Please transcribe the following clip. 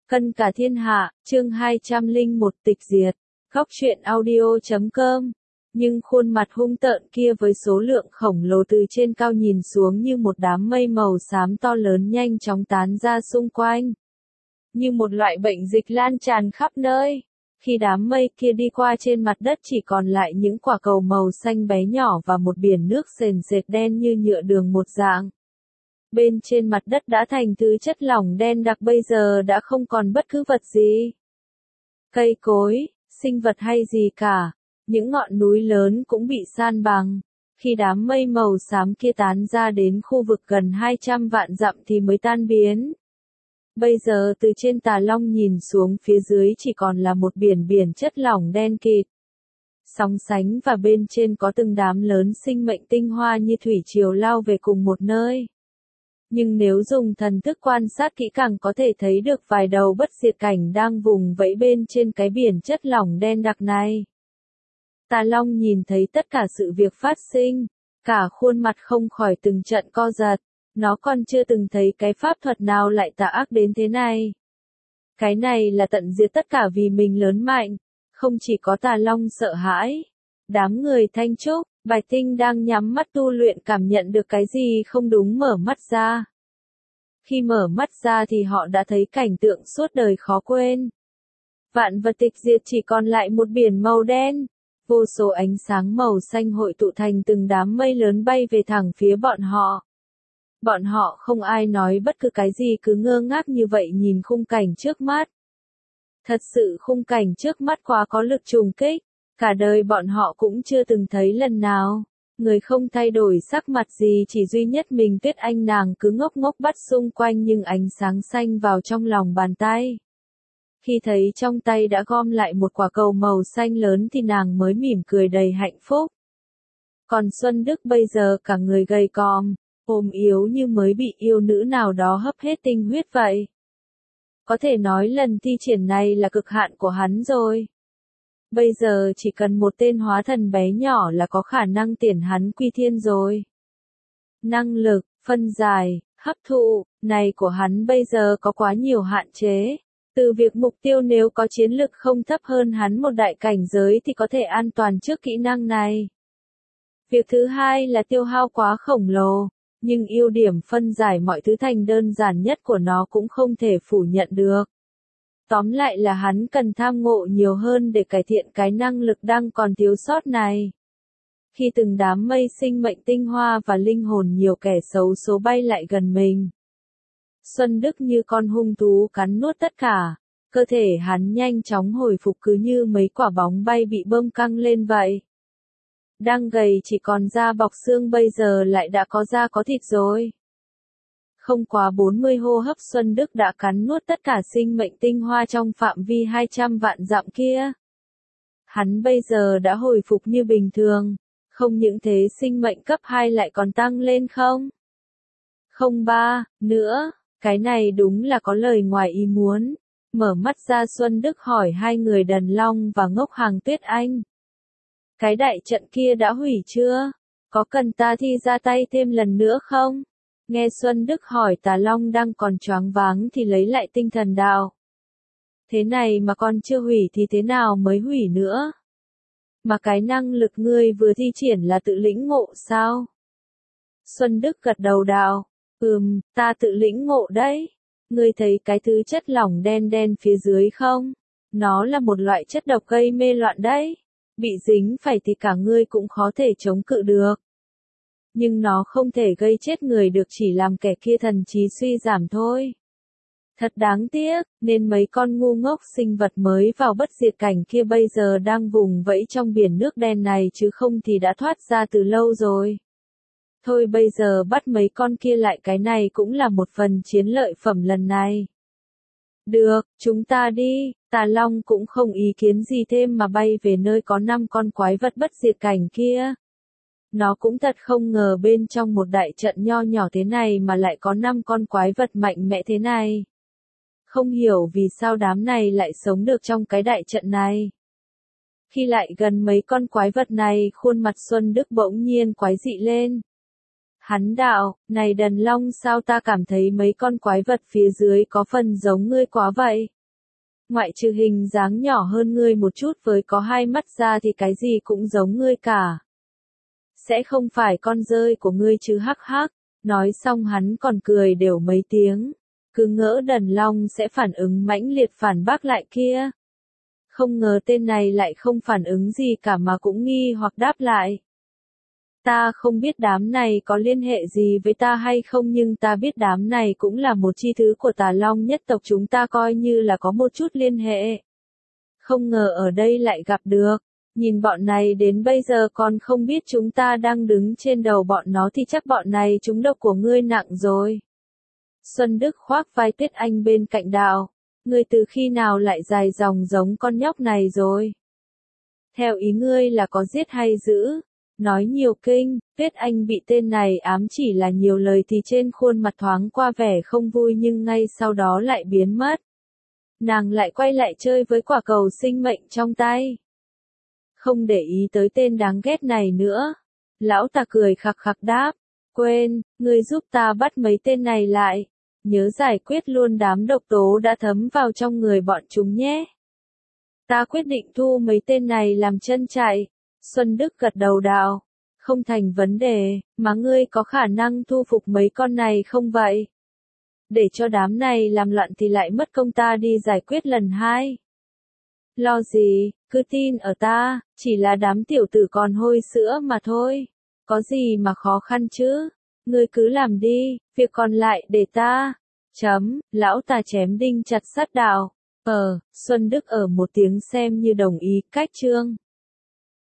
Cân cả thiên hạ, chương 201 tịch diệt. Góc truyện audio.com. Nhưng khuôn mặt hung tợn kia với số lượng khổng lồ từ trên cao nhìn xuống như một đám mây màu xám to lớn nhanh chóng tán ra xung quanh. Như một loại bệnh dịch lan tràn khắp nơi. Khi đám mây kia đi qua trên mặt đất chỉ còn lại những quả cầu màu xanh bé nhỏ và một biển nước sền sệt đen như nhựa đường một dạng. Bên trên mặt đất đã thành thứ chất lỏng đen đặc bây giờ đã không còn bất cứ vật gì. Cây cối, sinh vật hay gì cả. Những ngọn núi lớn cũng bị san bằng. Khi đám mây màu xám kia tán ra đến khu vực gần 200 vạn dặm thì mới tan biến. Bây giờ từ trên Tà Long nhìn xuống phía dưới chỉ còn là một biển chất lỏng đen kịt. Sóng sánh và bên trên có từng đám lớn sinh mệnh tinh hoa như thủy triều lao về cùng một nơi. Nhưng nếu dùng thần thức quan sát kỹ càng có thể thấy được vài đầu bất diệt cảnh đang vùng vẫy bên trên cái biển chất lỏng đen đặc này. Tà Long nhìn thấy tất cả sự việc phát sinh, cả khuôn mặt không khỏi từng trận co giật, nó còn chưa từng thấy cái pháp thuật nào lại tà ác đến thế này. Cái này là tận diệt tất cả vì mình lớn mạnh, không chỉ có Tà Long sợ hãi. Đám người Thanh Trúc, Bạch Tinh đang nhắm mắt tu luyện cảm nhận được cái gì không đúng mở mắt ra. Khi mở mắt ra thì họ đã thấy cảnh tượng suốt đời khó quên. Vạn vật tịch diệt chỉ còn lại một biển màu đen. Vô số ánh sáng màu xanh hội tụ thành từng đám mây lớn bay về thẳng phía bọn họ. Bọn họ không ai nói bất cứ cái gì cứ ngơ ngác như vậy nhìn khung cảnh trước mắt. Thật sự khung cảnh trước mắt quá có lực trùng kích. Cả đời bọn họ cũng chưa từng thấy lần nào. Người không thay đổi sắc mặt gì chỉ duy nhất mình Tuyết Anh nàng cứ ngốc ngốc bắt xung quanh nhưng ánh sáng xanh vào trong lòng bàn tay. Khi thấy trong tay đã gom lại một quả cầu màu xanh lớn thì nàng mới mỉm cười đầy hạnh phúc. Còn Xuân Đức bây giờ cả người gầy còm, ốm yếu như mới bị yêu nữ nào đó hấp hết tinh huyết vậy. Có thể nói lần thi triển này là cực hạn của hắn rồi. Bây giờ chỉ cần một tên hóa thần bé nhỏ là có khả năng tiền hắn quy thiên rồi. Năng lực, phân giải, hấp thụ, này của hắn bây giờ có quá nhiều hạn chế. Từ việc mục tiêu nếu có chiến lực không thấp hơn hắn một đại cảnh giới thì có thể an toàn trước kỹ năng này. Việc thứ hai là tiêu hao quá khổng lồ, nhưng ưu điểm phân giải mọi thứ thành đơn giản nhất của nó cũng không thể phủ nhận được. Tóm lại là hắn cần tham ngộ nhiều hơn để cải thiện cái năng lực đang còn thiếu sót này. Khi từng đám mây sinh mệnh tinh hoa và linh hồn nhiều kẻ xấu số bay lại gần mình. Xuân Đức như con hung thú cắn nuốt tất cả, cơ thể hắn nhanh chóng hồi phục cứ như mấy quả bóng bay bị bơm căng lên vậy. Đang gầy chỉ còn da bọc xương bây giờ lại đã có da có thịt rồi. Không quá 40 hô hấp Xuân Đức đã cắn nuốt tất cả sinh mệnh tinh hoa trong phạm vi 200 vạn dặm kia. Hắn bây giờ đã hồi phục như bình thường, không những thế sinh mệnh cấp 2 lại còn tăng lên không? Không ba, nữa, cái này đúng là có lời ngoài ý muốn. Mở mắt ra Xuân Đức hỏi hai người Đần Long và Ngốc Hàng Tuyết Anh. Cái đại trận kia đã hủy chưa? Có cần ta thi ra tay thêm lần nữa không? Nghe Xuân Đức hỏi Tà Long đang còn choáng váng thì lấy lại tinh thần đạo. Thế này mà còn chưa hủy thì thế nào mới hủy nữa? Mà cái năng lực ngươi vừa thi triển là tự lĩnh ngộ sao? Xuân Đức gật đầu đạo. Ta tự lĩnh ngộ đấy. Ngươi thấy cái thứ chất lỏng đen đen phía dưới không? Nó là một loại chất độc gây mê loạn đấy. Bị dính phải thì cả ngươi cũng khó thể chống cự được. Nhưng nó không thể gây chết người được chỉ làm kẻ kia thần trí suy giảm thôi. Thật đáng tiếc, nên mấy con ngu ngốc sinh vật mới vào bất diệt cảnh kia bây giờ đang vùng vẫy trong biển nước đen này chứ không thì đã thoát ra từ lâu rồi. Thôi bây giờ bắt mấy con kia lại cái này cũng là một phần chiến lợi phẩm lần này. Được, chúng ta đi, Tà Long cũng không ý kiến gì thêm mà bay về nơi có 5 con quái vật bất diệt cảnh kia. Nó cũng thật không ngờ bên trong một đại trận nho nhỏ thế này mà lại có 5 con quái vật mạnh mẽ thế này. Không hiểu vì sao đám này lại sống được trong cái đại trận này. Khi lại gần mấy con quái vật này, khuôn mặt Xuân Đức bỗng nhiên quái dị lên. Hắn đạo, này Đần Long sao ta cảm thấy mấy con quái vật phía dưới có phần giống ngươi quá vậy? Ngoại trừ hình dáng nhỏ hơn ngươi một chút với có hai mắt ra thì cái gì cũng giống ngươi cả. Sẽ không phải con dơi của ngươi chứ hắc hắc. Nói xong hắn còn cười đều mấy tiếng. Cứ ngỡ Đần Long sẽ phản ứng mãnh liệt phản bác lại kia. Không ngờ tên này lại không phản ứng gì cả mà cũng nghi hoặc đáp lại. Ta không biết đám này có liên hệ gì với ta hay không, nhưng ta biết đám này cũng là một chi thứ của Tà Long nhất tộc, chúng ta coi như là có một chút liên hệ. Không ngờ ở đây lại gặp được. Nhìn bọn này đến bây giờ còn không biết chúng ta đang đứng trên đầu bọn nó thì chắc bọn này trúng độc của ngươi nặng rồi. Xuân Đức khoác vai Tuyết Anh bên cạnh đạo. Ngươi từ khi nào lại dài dòng giống con nhóc này rồi? Theo ý ngươi là có giết hay giữ? Nói nhiều kinh, Tuyết Anh bị tên này ám chỉ là nhiều lời thì trên khuôn mặt thoáng qua vẻ không vui nhưng ngay sau đó lại biến mất. Nàng lại quay lại chơi với quả cầu sinh mệnh trong tay. Không để ý tới tên đáng ghét này nữa. Lão ta cười khặc khặc đáp. Quên, ngươi giúp ta bắt mấy tên này lại. Nhớ giải quyết luôn đám độc tố đã thấm vào trong người bọn chúng nhé. Ta quyết định thu mấy tên này làm chân chạy. Xuân Đức gật đầu đạo. Không thành vấn đề, mà ngươi có khả năng thu phục mấy con này không vậy? Để cho đám này làm loạn thì lại mất công ta đi giải quyết lần hai. Lo gì, cứ tin ở ta, chỉ là đám tiểu tử còn hôi sữa mà thôi. Có gì mà khó khăn chứ? Ngươi cứ làm đi, việc còn lại để ta. Lão ta chém đinh chặt sắt đạo. Xuân Đức ở một tiếng xem như đồng ý cách chương.